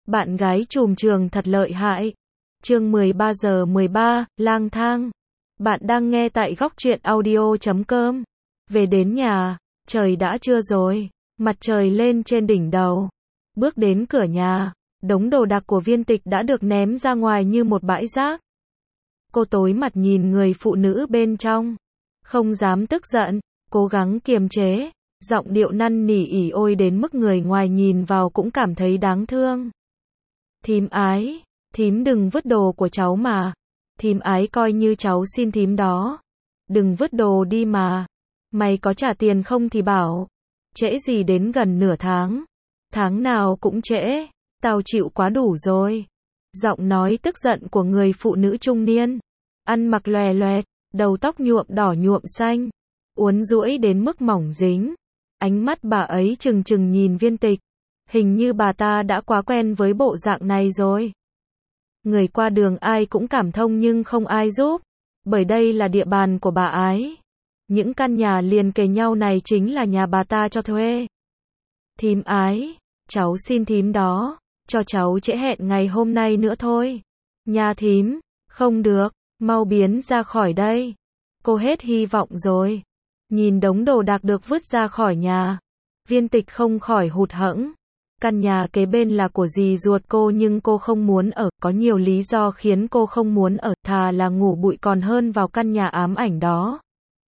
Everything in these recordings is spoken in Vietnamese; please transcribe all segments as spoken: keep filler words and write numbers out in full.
Bạn gái trùm trường thật lợi hại. Chương mười ba giờ mười ba, lang thang. Bạn đang nghe tại góc truyện audio chấm com. Về đến nhà, trời đã trưa rồi, mặt trời lên trên đỉnh đầu. Bước đến cửa nhà, đống đồ đạc của Viên Tịch đã được ném ra ngoài như một bãi rác. Cô tối mặt nhìn người phụ nữ bên trong, không dám tức giận, cố gắng kiềm chế, giọng điệu năn nỉ ỉ ôi đến mức người ngoài nhìn vào cũng cảm thấy đáng thương. Thím ái, thím đừng vứt đồ của cháu mà. Thím ái coi như cháu xin thím đó. Đừng vứt đồ đi mà. Mày có trả tiền không thì bảo. Trễ gì đến gần nửa tháng. Tháng nào cũng trễ. Tao chịu quá đủ rồi. Giọng nói tức giận của người phụ nữ trung niên. Ăn mặc lòe loẹt, đầu tóc nhuộm đỏ nhuộm xanh. Uốn duỗi đến mức mỏng dính. Ánh mắt bà ấy trừng trừng nhìn Viên Tịch. Hình như bà ta đã quá quen với bộ dạng này rồi. Người qua đường ai cũng cảm thông nhưng không ai giúp. Bởi đây là địa bàn của bà ái. Những căn nhà liền kề nhau này chính là nhà bà ta cho thuê. Thím ái, cháu xin thím đó, cho cháu trễ hẹn ngày hôm nay nữa thôi. Nhà thím, không được, mau biến ra khỏi đây. Cô hết hy vọng rồi. Nhìn đống đồ đạc được vứt ra khỏi nhà. Viên Tịch không khỏi hụt hẫng. Căn nhà kế bên là của dì ruột cô nhưng cô không muốn ở, có nhiều lý do khiến cô không muốn ở, thà là ngủ bụi còn hơn vào căn nhà ám ảnh đó.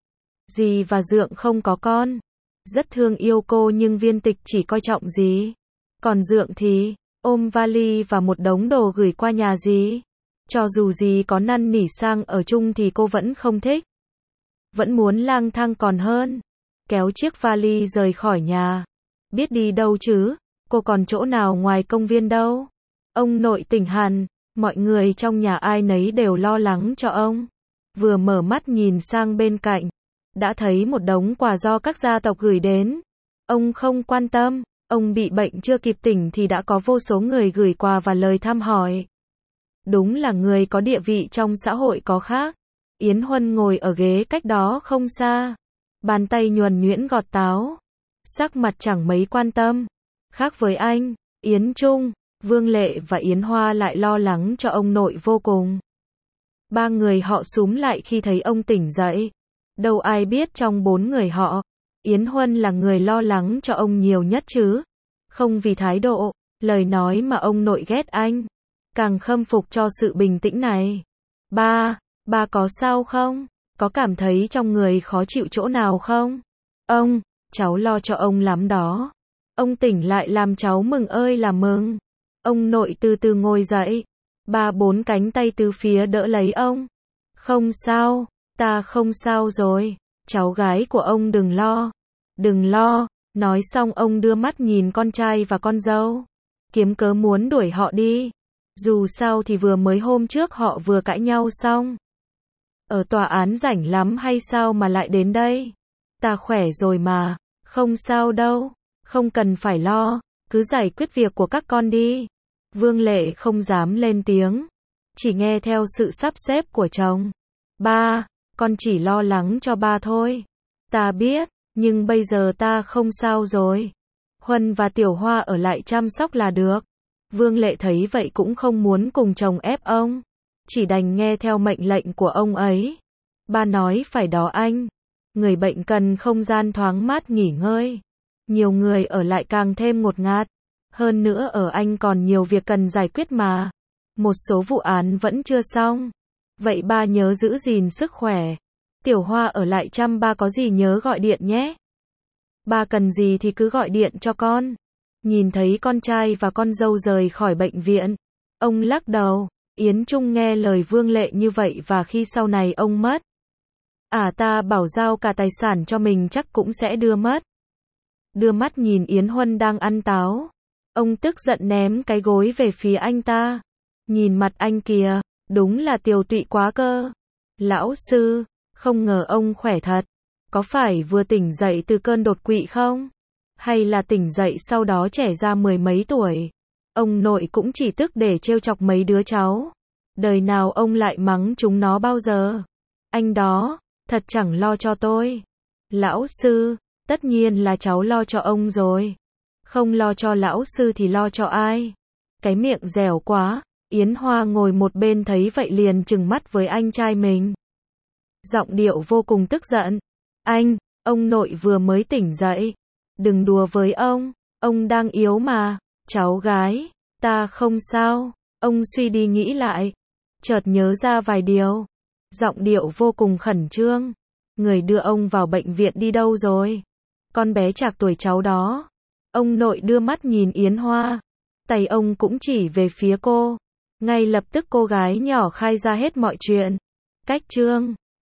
Dì và Dượng không có con, rất thương yêu cô nhưng Viên Tịch chỉ coi trọng dì. Còn Dượng thì, ôm vali và một đống đồ gửi qua nhà dì. Cho dù dì có năn nỉ sang ở chung thì cô vẫn không thích. Vẫn muốn lang thang còn hơn. Kéo chiếc vali rời khỏi nhà. Biết đi đâu chứ? Cô còn chỗ nào ngoài công viên đâu. Ông nội tỉnh hẳn, mọi người trong nhà ai nấy đều lo lắng cho ông. Vừa mở mắt nhìn sang bên cạnh, đã thấy một đống quà do các gia tộc gửi đến. Ông không quan tâm, ông bị bệnh chưa kịp tỉnh thì đã có vô số người gửi quà và lời thăm hỏi. Đúng là người có địa vị trong xã hội có khác. Yến Huân ngồi ở ghế cách đó không xa. Bàn tay nhuần nhuyễn gọt táo. Sắc mặt chẳng mấy quan tâm. Khác với anh, Yến Trung, Vương Lệ và Yến Hoa lại lo lắng cho ông nội vô cùng. Ba người họ xúm lại khi thấy ông tỉnh dậy. Đâu ai biết trong bốn người họ, Yến Huân là người lo lắng cho ông nhiều nhất chứ. Không vì thái độ, lời nói mà ông nội ghét anh. Càng khâm phục cho sự bình tĩnh này. Ba, ba có sao không? Có cảm thấy trong người khó chịu chỗ nào không? Ông, cháu lo cho ông lắm đó. Ông tỉnh lại làm cháu mừng ơi là mừng. Ông nội từ từ ngồi dậy. Ba bốn cánh tay từ phía đỡ lấy ông. Không sao, ta không sao rồi. Cháu gái của ông đừng lo. Đừng lo. Nói xong ông đưa mắt nhìn con trai và con dâu. Kiếm cớ muốn đuổi họ đi. Dù sao thì vừa mới hôm trước họ vừa cãi nhau xong. Ở tòa án rảnh lắm hay sao mà lại đến đây? Ta khỏe rồi mà. Không sao đâu. Không cần phải lo, cứ giải quyết việc của các con đi. Vương Lệ không dám lên tiếng, chỉ nghe theo sự sắp xếp của chồng. Ba, con chỉ lo lắng cho ba thôi. Ta biết, nhưng bây giờ ta không sao rồi. Huân và Tiểu Hoa ở lại chăm sóc là được. Vương Lệ thấy vậy cũng không muốn cùng chồng ép ông, chỉ đành nghe theo mệnh lệnh của ông ấy. Ba nói phải đó anh. Người bệnh cần không gian thoáng mát nghỉ ngơi. Nhiều người ở lại càng thêm ngột ngạt. Hơn nữa ở anh còn nhiều việc cần giải quyết mà. Một số vụ án vẫn chưa xong. Vậy ba nhớ giữ gìn sức khỏe. Tiểu Hoa ở lại chăm ba có gì nhớ gọi điện nhé. Ba cần gì thì cứ gọi điện cho con. Nhìn thấy con trai và con dâu rời khỏi bệnh viện. Ông lắc đầu. Yến Trung nghe lời Vương Lệ như vậy và khi sau này ông mất. À ta bảo giao cả tài sản cho mình chắc cũng sẽ đưa mất. Đưa mắt nhìn Yến Huân đang ăn táo. Ông tức giận ném cái gối về phía anh ta. Nhìn mặt anh kìa, đúng là tiều tụy quá cơ. Lão sư, không ngờ ông khỏe thật. Có phải vừa tỉnh dậy từ cơn đột quỵ không? Hay là tỉnh dậy sau đó trẻ ra mười mấy tuổi? Ông nội cũng chỉ tức để trêu chọc mấy đứa cháu. Đời nào ông lại mắng chúng nó bao giờ? Anh đó, thật chẳng lo cho tôi. Lão sư, tất nhiên là cháu lo cho ông rồi. Không lo cho lão sư thì lo cho ai? cái miệng dẻo quá. Yến Hoa ngồi một bên thấy vậy liền trừng mắt với anh trai mình. Giọng điệu vô cùng tức giận. Anh, ông nội vừa mới tỉnh dậy. Đừng đùa với ông, ông đang yếu mà. Cháu gái, ta không sao. Ông suy đi nghĩ lại, chợt nhớ ra vài điều. Giọng điệu vô cùng khẩn trương. Người đưa ông vào bệnh viện đi đâu rồi? Con bé trạc tuổi cháu đó. Ông nội đưa mắt nhìn Yến Hoa. Tay ông cũng chỉ về phía cô. Ngay lập tức cô gái nhỏ khai ra hết mọi chuyện. Cách Trương